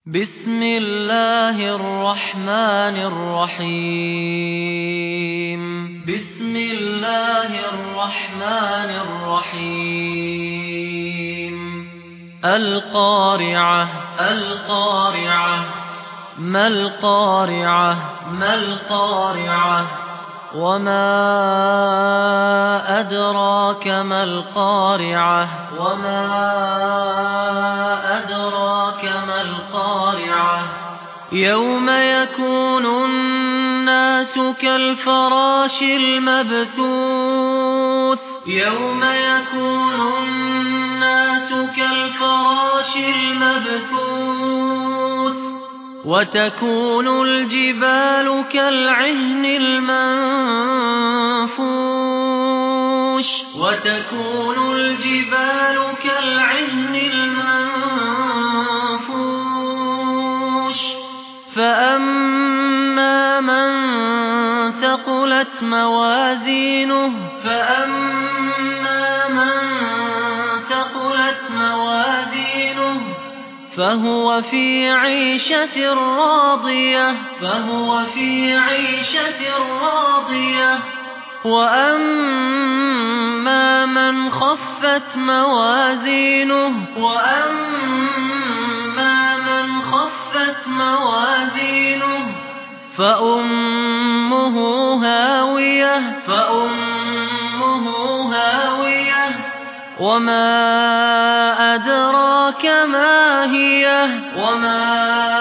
بسم الله الرحمن الرحيم بسم الله الرحمن الرحيم القارعة القارعة ما القارعة ما القارعة وما أدراك ما القارعة وما أدراك ما القارعة يوم يكون الناس كالفراش المبثوث يوم يكون الناس كالفراش المبثوث وتكون الجبال كالعهن المنفوش وتكون الجبال كالعهن المنفوش فأما من ثقلت موازينه فأما من ثقلت موازينه فهو في عيشة راضية فهو في عيشة راضية وأما من خفت موازينه وأما من خفت موازينه فأمه هاوية فأمه هاوية وما أدراك ما هي وما